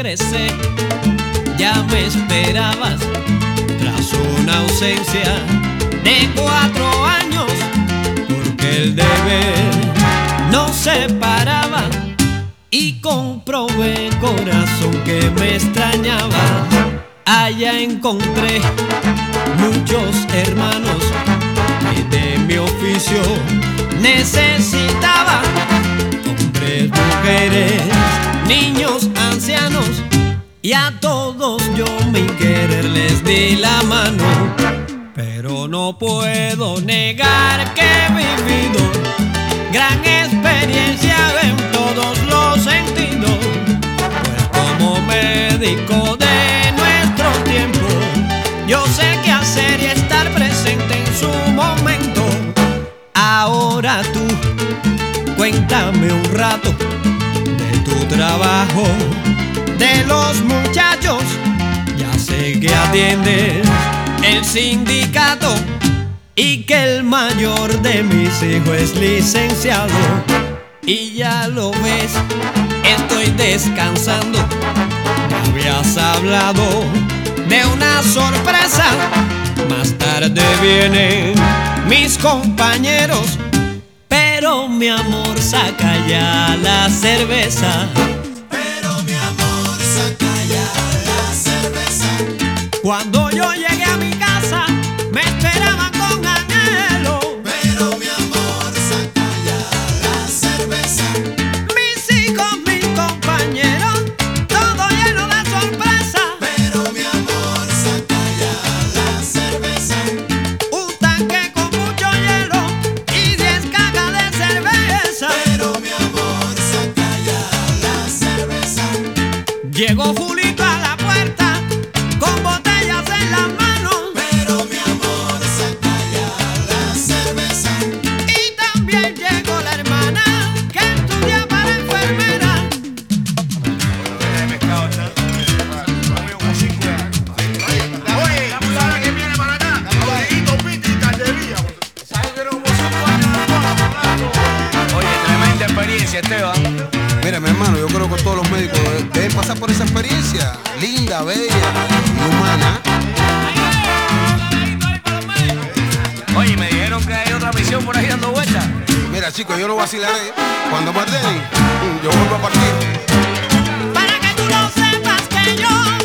regresé, ya me esperabas tras una ausencia de 4 años, porque el deber nos separaba y comprobé, corazón, que me extrañaba. Allá encontré muchos hermanos que de mi oficio necesitaba, hombres, mujeres, niños, ancianos, y a todos yo mi querer les di la mano. Pero no puedo negar que he vivido gran experiencia en todos los sentidos, pues como médico de nuestro tiempo yo sé qué hacer y estar presente en su momento. Ahora tú cuéntame un rato de tu trabajo, de los muchachos. Ya sé que atiendes el sindicato y que el mayor de mis hijos es licenciado. Y ya lo ves, estoy descansando. Me habías hablado de una sorpresa. Más tarde vienen mis compañeros, pero mi amor, saca ya la cerveza. Pero mi amor, saca ya la cerveza. Cuando yo llegué a mi casa me esperaban con anhelo. Pero mi amor, saca ya la cerveza. Mis hijos, mis compañeros, todo lleno de sorpresa. Pero mi amor, saca ya la cerveza. Un tanque con mucho hielo y 10 cajas de cerveza. Pero mi amor, saca ya la cerveza. Llegó Julito a la puerta con botellas en las manos. Pero mi amor, saca ya la cerveza. Y también llegó la hermana que estudia para enfermera. Oye, la mulata que viene para acá, Rodriguito, Piti y Caldería. Oye, tremenda experiencia, Esteban. Mira, mi hermano, yo creo que todos los médicos deben pasar por esa experiencia. Linda, bella y humana. Oye, me dijeron que hay otra misión por ahí dando vueltas. Mira, chicos, yo no vacilaré. Cuando me ordenen, yo vuelvo a partir. Para que tú lo sepas que yo